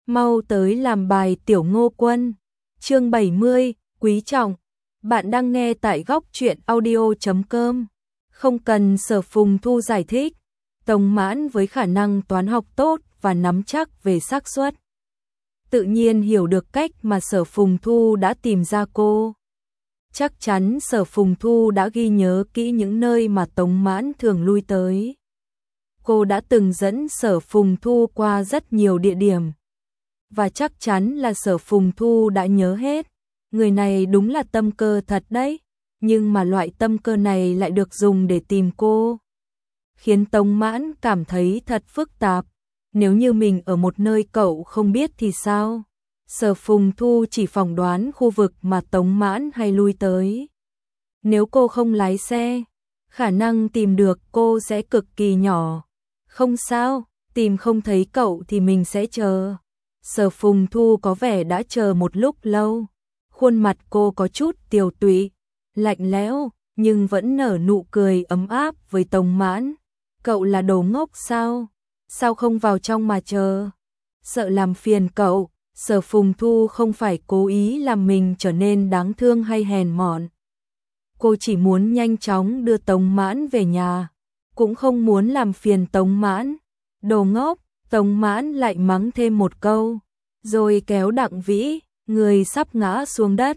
Mau tới làm bài Tiểu Ngô Quân. Chương 70, quý trọng. Bạn đang nghe tại góc truyện audio.com. Không cần Sở Phùng Thu giải thích, Tống Mãn với khả năng toán học tốt và nắm chắc về xác suất, tự nhiên hiểu được cách mà Sở Phùng Thu đã tìm ra cô. Chắc chắn Sở Phùng Thu đã ghi nhớ kỹ những nơi mà Tống Mãn thường lui tới. Cô đã từng dẫn Sở Phùng Thu qua rất nhiều địa điểm. Và chắc chắn là Sở Phùng Thu đã nhớ hết. Người này đúng là tâm cơ thật đấy. Nhưng mà loại tâm cơ này lại được dùng để tìm cô, khiến Tống Mãn cảm thấy thật phức tạp. Nếu như mình ở một nơi cậu không biết thì sao? Sở Phùng Thu chỉ phỏng đoán khu vực mà Tống Mãn hay lui tới. Nếu cô không lái xe, khả năng tìm được cô sẽ cực kỳ nhỏ. Không sao, tìm không thấy cậu thì mình sẽ chờ. Sở Phùng Thu có vẻ đã chờ một lúc lâu. Khuôn mặt cô có chút tiều tụy, lạnh lẽo, nhưng vẫn nở nụ cười ấm áp với Tống Mãn. Cậu là đồ ngốc sao? Sao không vào trong mà chờ? Sợ làm phiền cậu. Sở Phùng Thu không phải cố ý làm mình trở nên đáng thương hay hèn mọn. Cô chỉ muốn nhanh chóng đưa Tống Mãn về nhà, cũng không muốn làm phiền Tống Mãn. Đồ ngốc. Tống Mãn lại mắng thêm một câu, rồi kéo Đặng Vĩ, người sắp ngã xuống đất.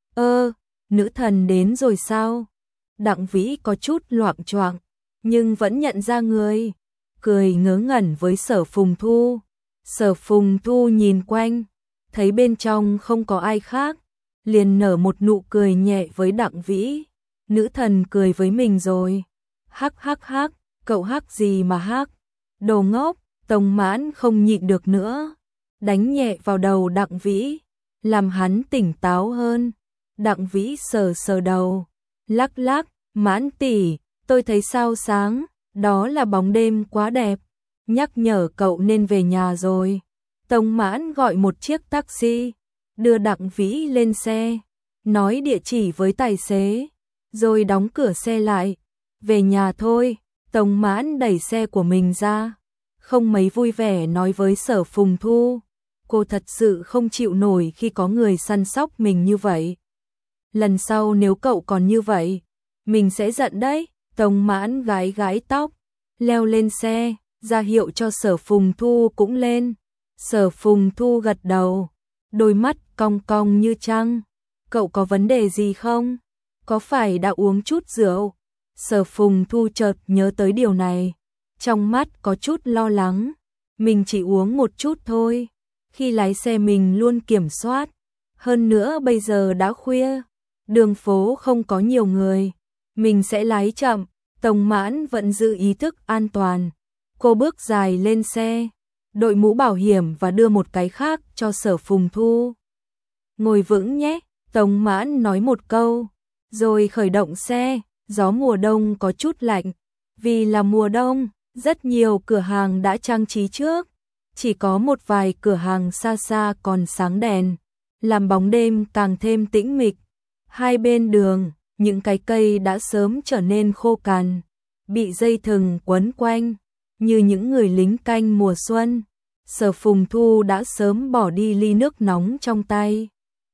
Nữ thần đến rồi sao? Đặng Vĩ có chút loạng choạng, nhưng vẫn nhận ra người, cười ngớ ngẩn với Sở Phùng Thu. Sở Phùng Thu nhìn quanh, thấy bên trong không có ai khác, liền nở một nụ cười nhẹ với Đặng Vĩ. Nữ thần cười với mình rồi. Hắc hắc hắc, cậu hắc gì mà hắc? Đồ ngốc. Tống Mãn không nhịn được nữa, đánh nhẹ vào đầu Đặng Vĩ, làm hắn tỉnh táo hơn. Đặng Vĩ sờ sờ đầu, lắc lắc, Mãn tỷ, tôi thấy sao sáng, đó là bóng đêm quá đẹp, nhắc nhở cậu nên về nhà rồi. Tống Mãn gọi một chiếc taxi, đưa Đặng Vĩ lên xe, nói địa chỉ với tài xế, rồi đóng cửa xe lại. Về nhà thôi. Tống Mãn đẩy xe của mình ra, không mấy vui vẻ nói với Sở Phùng Thu. Cô thật sự không chịu nổi khi có người săn sóc mình như vậy. Lần sau nếu cậu còn như vậy, mình sẽ giận đấy. Tống Mãn gái gái tóc, leo lên xe, ra hiệu cho Sở Phùng Thu cũng lên. Sở Phùng Thu gật đầu, đôi mắt cong cong như trăng. Cậu có vấn đề gì không? Có phải đã uống chút rượu? Sở Phùng Thu chợt nhớ tới điều này, trong mắt có chút lo lắng. Mình chỉ uống một chút thôi. Khi lái xe mình luôn kiểm soát. Hơn nữa bây giờ đã khuya, đường phố không có nhiều người, mình sẽ lái chậm. Tống Mãn vẫn giữ ý thức an toàn. Cô bước dài lên xe, đội mũ bảo hiểm và đưa một cái khác cho Sở Phùng Thu. Ngồi vững nhé, Tống Mãn nói một câu, rồi khởi động xe. Gió mùa đông có chút lạnh, vì là mùa đông, rất nhiều cửa hàng đã trang trí trước, chỉ có một vài cửa hàng xa xa còn sáng đèn, làm bóng đêm càng thêm tĩnh mịch. Hai bên đường, những cái cây đã sớm trở nên khô cằn, bị dây thừng quấn quanh, như những người lính canh mùa xuân. Sở Phùng Thu đã sớm bỏ đi ly nước nóng trong tay,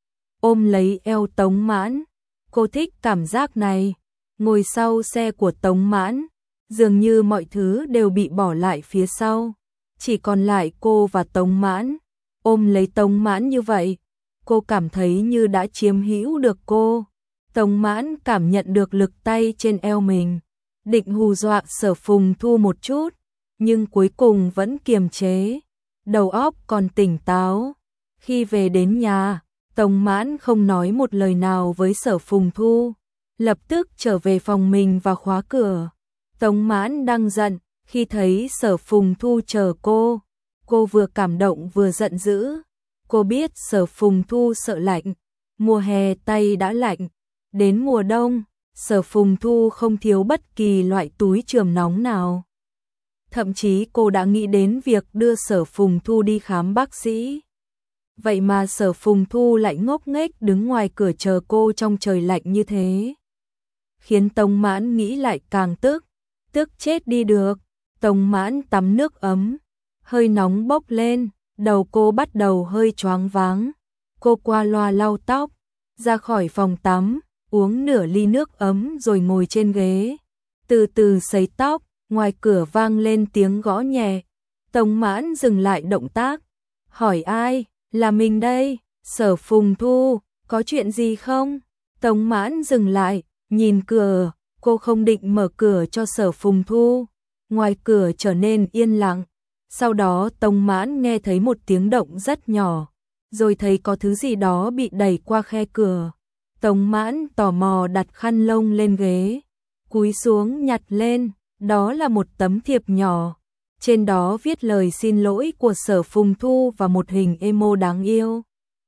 ôm lấy eo Tống Mãn. Cô thích cảm giác này. Ngồi sau xe của Tống Mãn, dường như mọi thứ đều bị bỏ lại phía sau, chỉ còn lại cô và Tống Mãn. Ôm lấy Tống Mãn như vậy, cô cảm thấy như đã chiếm hữu được cô. Tống Mãn cảm nhận được lực tay trên eo mình, định hù dọa Sở Phùng Thu một chút, nhưng cuối cùng vẫn kiềm chế, đầu óc còn tỉnh táo. Khi về đến nhà, Tống Mãn không nói một lời nào với Sở Phùng Thu, lập tức trở về phòng mình và khóa cửa. Tống Mãn đang giận, khi thấy Sở Phùng Thu chờ cô vừa cảm động vừa giận dữ. Cô biết Sở Phùng Thu sợ lạnh, mùa hè tay đã lạnh, đến mùa đông, Sở Phùng Thu không thiếu bất kỳ loại túi chườm nóng nào. Thậm chí cô đã nghĩ đến việc đưa Sở Phùng Thu đi khám bác sĩ. Vậy mà Sở Phùng Thu lại ngốc nghếch đứng ngoài cửa chờ cô trong trời lạnh như thế, khiến Tống Mãn nghĩ lại càng tức chết đi được. Tống Mãn tắm nước ấm, hơi nóng bốc lên, đầu cô bắt đầu hơi choáng váng. Cô qua loa lau tóc, ra khỏi phòng tắm, uống nửa ly nước ấm rồi ngồi trên ghế, từ từ sấy tóc. Ngoài cửa vang lên tiếng gõ nhẹ. Tống Mãn dừng lại động tác, hỏi ai? Là mình đây, Sở Phùng Thu, có chuyện gì không? Tống Mãn dừng lại, nhìn cửa, cô không định mở cửa cho Sở Phùng Thu. Ngoài cửa trở nên yên lặng, sau đó Tống Mãn nghe thấy một tiếng động rất nhỏ, rồi thấy có thứ gì đó bị đẩy qua khe cửa. Tống Mãn tò mò đặt khăn lông lên ghế, cúi xuống nhặt lên, đó là một tấm thiệp nhỏ. Trên đó viết lời xin lỗi của Sở Phùng Thu và một hình emo đáng yêu.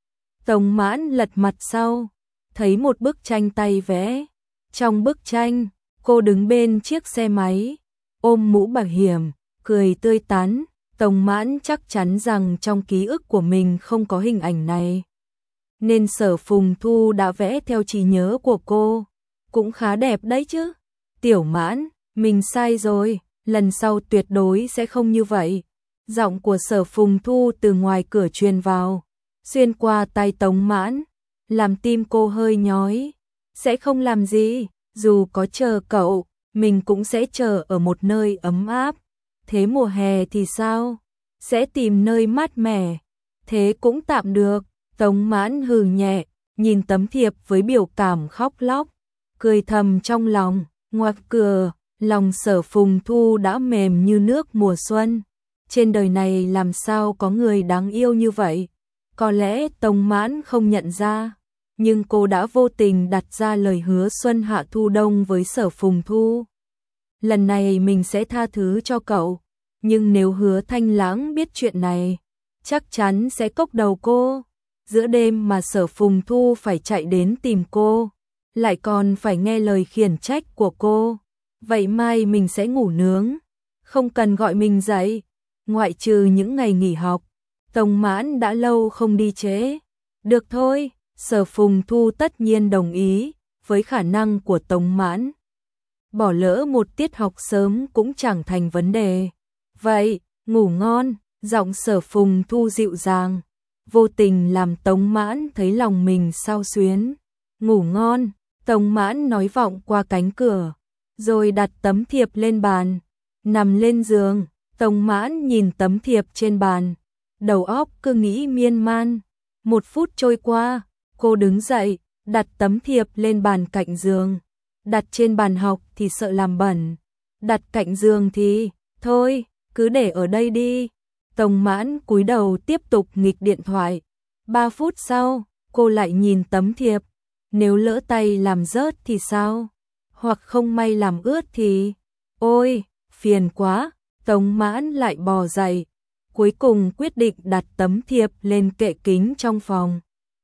Tống Mãn lật mặt sau, thấy một bức tranh tay vẽ. Trong bức tranh, cô đứng bên chiếc xe máy, ôm mũ bảo hiểm, cười tươi tắn. Tống Mãn chắc chắn rằng trong ký ức của mình không có hình ảnh này, nên Sở Phùng Thu đã vẽ theo trí nhớ của cô. Cũng khá đẹp đấy chứ. Tiểu Mãn, mình sai rồi, lần sau tuyệt đối sẽ không như vậy. Giọng của Sở Phùng Thu từ ngoài cửa truyền vào, xuyên qua tai Tống Mãn, làm tim cô hơi nhói. Sẽ không làm gì, dù có chờ cậu, mình cũng sẽ chờ ở một nơi ấm áp. Thế mùa hè thì sao? Sẽ tìm nơi mát mẻ. Thế cũng tạm được. Tống Mãn hừ nhẹ, nhìn tấm thiệp với biểu cảm khóc lóc, cười thầm trong lòng. Ngoặt cửa, lòng Sở Phùng Thu đã mềm như nước mùa xuân. Trên đời này làm sao có người đáng yêu như vậy? Có lẽ Tống Mãn không nhận ra, nhưng cô đã vô tình đặt ra lời hứa xuân hạ thu đông với Sở Phùng Thu. Lần này mình sẽ tha thứ cho cậu, nhưng nếu Hứa Thanh Lãng biết chuyện này, chắc chắn sẽ cốc đầu cô. Giữa đêm mà Sở Phùng Thu phải chạy đến tìm cô, lại còn phải nghe lời khiển trách của cô. Vậy mai mình sẽ ngủ nướng, không cần gọi mình dậy. Ngoại trừ những ngày nghỉ học, Tống Mãn đã lâu không đi trễ. Được thôi, Sở Phùng Thu tất nhiên đồng ý với khả năng của Tống Mãn. Bỏ lỡ một tiết học sớm cũng chẳng thành vấn đề. Vậy, ngủ ngon, giọng Sở Phùng Thu dịu dàng, vô tình làm Tống Mãn thấy lòng mình xao xuyến. Ngủ ngon, Tống Mãn nói vọng qua cánh cửa, rồi đặt tấm thiệp lên bàn. Nằm lên giường, Tống Mãn nhìn tấm thiệp trên bàn, đầu óc cứ nghĩ miên man. 1 phút trôi qua, cô đứng dậy, đặt tấm thiệp lên bàn cạnh giường. Đặt trên bàn học thì sợ làm bẩn, đặt cạnh giường thì, thôi, cứ để ở đây đi. Tống Mãn cúi đầu tiếp tục nghịch điện thoại. 3 phút sau, cô lại nhìn tấm thiệp. Nếu lỡ tay làm rớt thì sao? Hoặc không may làm ướt thì... Ôi, phiền quá. Tống Mãn lại bò dậy, cuối cùng quyết định đặt tấm thiệp lên kệ kính trong phòng.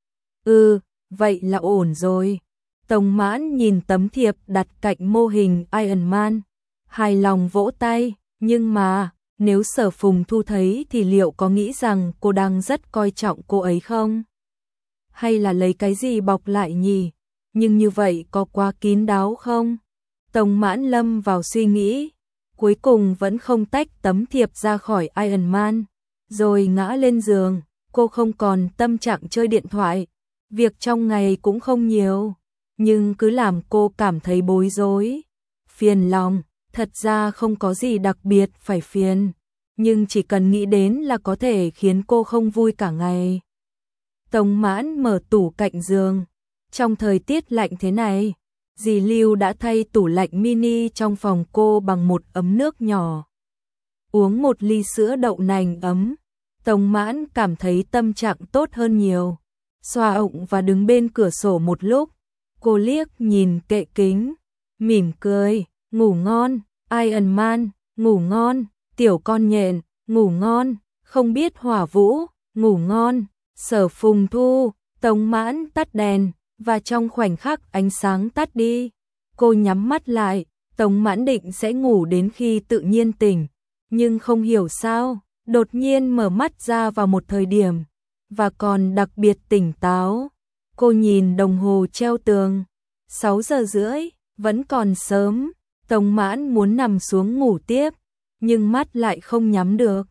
Vậy là ổn rồi. Tống Mãn nhìn tấm thiệp đặt cạnh mô hình Iron Man, hài lòng vỗ tay. Nhưng mà, nếu Sở Phùng Thu thấy thì liệu có nghĩ rằng cô đang rất coi trọng cô ấy không? Hay là lấy cái gì bọc lại nhỉ? Nhưng như vậy có quá kín đáo không? Tống Mãn lâm vào suy nghĩ, cuối cùng vẫn không tách tấm thiệp ra khỏi Iron Man, rồi ngã lên giường. Cô không còn tâm trạng chơi điện thoại, việc trong ngày cũng không nhiều, nhưng cứ làm cô cảm thấy bối rối, phiền lòng. Thật ra không có gì đặc biệt phải phiền, nhưng chỉ cần nghĩ đến là có thể khiến cô không vui cả ngày. Tống Mãn mở tủ cạnh giường. Trong thời tiết lạnh thế này, dì Lưu đã thay tủ lạnh mini trong phòng cô bằng một ấm nước nhỏ. Uống một ly sữa đậu nành ấm, Tống Mãn cảm thấy tâm trạng tốt hơn nhiều. Xoa ọng và đứng bên cửa sổ một lúc, cô liếc nhìn kệ kính, mỉm cười. Ngủ ngon, Iron Man, ngủ ngon, tiểu con nhện, ngủ ngon, không biết Hỏa Vũ, ngủ ngon, Sở Phùng Thu. Tống Mãn tắt đèn, và trong khoảnh khắc ánh sáng tắt đi, cô nhắm mắt lại. Tống Mãn định sẽ ngủ đến khi tự nhiên tỉnh, nhưng không hiểu sao, đột nhiên mở mắt ra vào một thời điểm, và còn đặc biệt tỉnh táo. Cô nhìn đồng hồ treo tường, 6:30, vẫn còn sớm. Tống Mãn muốn nằm xuống ngủ tiếp, nhưng mắt lại không nhắm được.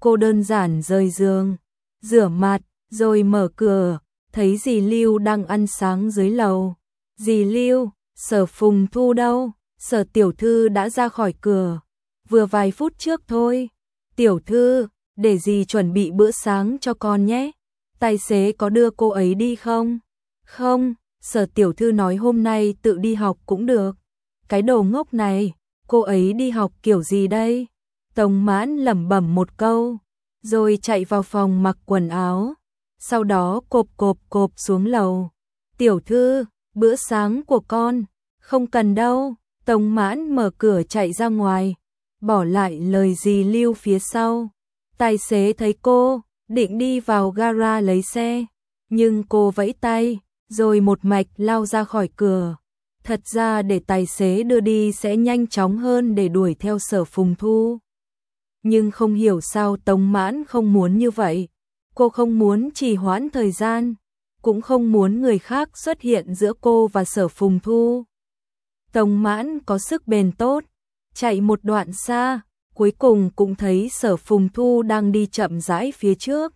Cô đơn giản rời giường, rửa mặt, rồi mở cửa, thấy dì Lưu đang ăn sáng dưới lầu. Dì Lưu, Sở Phùng Thu đâu? Sở tiểu thư đã ra khỏi cửa, vừa vài phút trước thôi. Tiểu thư, để dì chuẩn bị bữa sáng cho con nhé. Tài xế có đưa cô ấy đi không? Không, Sở tiểu thư nói hôm nay tự đi học cũng được. Cái đồ ngốc này, cô ấy đi học kiểu gì đây? Tống Mãn lẩm bẩm một câu, rồi chạy vào phòng mặc quần áo. Sau đó cộp xuống lầu. Tiểu thư, bữa sáng của con. Không cần đâu. Tống Mãn mở cửa chạy ra ngoài, bỏ lại lời dì Lưu phía sau. Tài xế thấy cô, định đi vào gara lấy xe, nhưng cô vẫy tay, rồi một mạch lao ra khỏi cửa. Thật ra để tài xế đưa đi sẽ nhanh chóng hơn để đuổi theo Sở Phùng Thu. Nhưng không hiểu sao Tống Mãn không muốn như vậy. Cô không muốn trì hoãn thời gian, cũng không muốn người khác xuất hiện giữa cô và Sở Phùng Thu. Tống Mãn có sức bền tốt, chạy một đoạn xa, cuối cùng cũng thấy Sở Phùng Thu đang đi chậm rãi phía trước.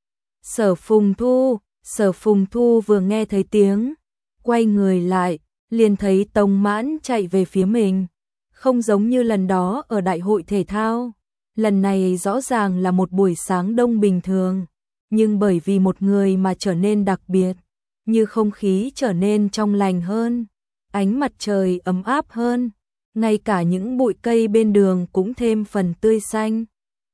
Sở Phùng Thu vừa nghe thấy tiếng, quay người lại, liền thấy Tống Mãn chạy về phía mình. Không giống như lần đó ở đại hội thể thao, lần này rõ ràng là một buổi sáng đông bình thường, nhưng bởi vì một người mà trở nên đặc biệt, như không khí trở nên trong lành hơn, ánh mặt trời ấm áp hơn, ngay cả những bụi cây bên đường cũng thêm phần tươi xanh.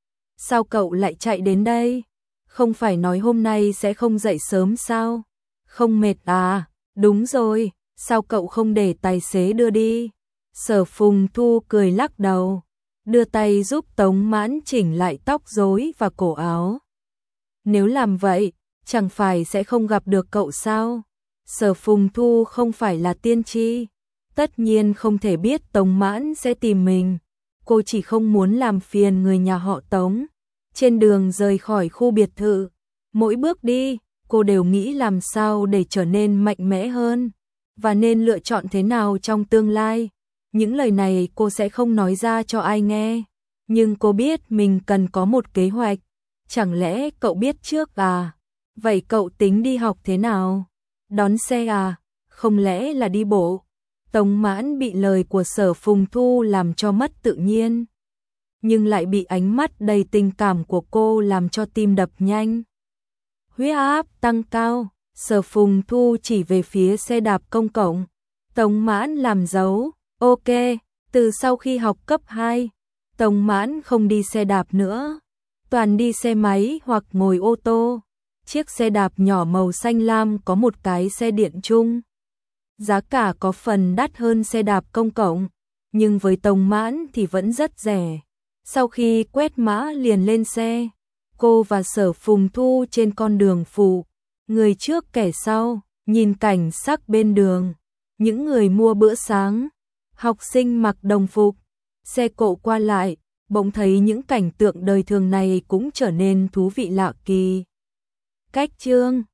Sao cậu lại chạy đến đây? Không phải nói hôm nay sẽ không dậy sớm sao? Không mệt à? Đúng rồi, sao cậu không để tài xế đưa đi? Sở Phùng Thu cười lắc đầu, đưa tay giúp Tống Mãn chỉnh lại tóc rối và cổ áo. Nếu làm vậy, chẳng phải sẽ không gặp được cậu sao? Sở Phùng Thu không phải là tiên tri, tất nhiên không thể biết Tống Mãn sẽ tìm mình. Cô chỉ không muốn làm phiền người nhà họ Tống. Trên đường rời khỏi khu biệt thự, mỗi bước đi, cô đều nghĩ làm sao để trở nên mạnh mẽ hơn, và nên lựa chọn thế nào trong tương lai. Những lời này cô sẽ không nói ra cho ai nghe, nhưng cô biết mình cần có một kế hoạch. Chẳng lẽ cậu biết trước à? Vậy cậu tính đi học thế nào? Đón xe à? Không lẽ là đi bộ? Tống Mãn bị lời của Sở Phùng Thu làm cho mất tự nhiên, nhưng lại bị ánh mắt đầy tình cảm của cô làm cho tim đập nhanh. Huyết áp tăng cao, Sở Phùng Thu chỉ về phía xe đạp công cộng. Tống Mãn làm dấu, ok, từ sau khi học cấp 2, Tống Mãn không đi xe đạp nữa, toàn đi xe máy hoặc ngồi ô tô. Chiếc xe đạp nhỏ màu xanh lam có một cái xe điện chung. Giá cả có phần đắt hơn xe đạp công cộng, nhưng với Tống Mãn thì vẫn rất rẻ. Sau khi quét mã liền lên xe, cô và Sở Phùng Thu trên con đường phụ, người trước kẻ sau, nhìn cảnh sắc bên đường, những người mua bữa sáng, học sinh mặc đồng phục, xe cộ qua lại, bỗng thấy những cảnh tượng đời thường này cũng trở nên thú vị lạ kỳ. Cách chương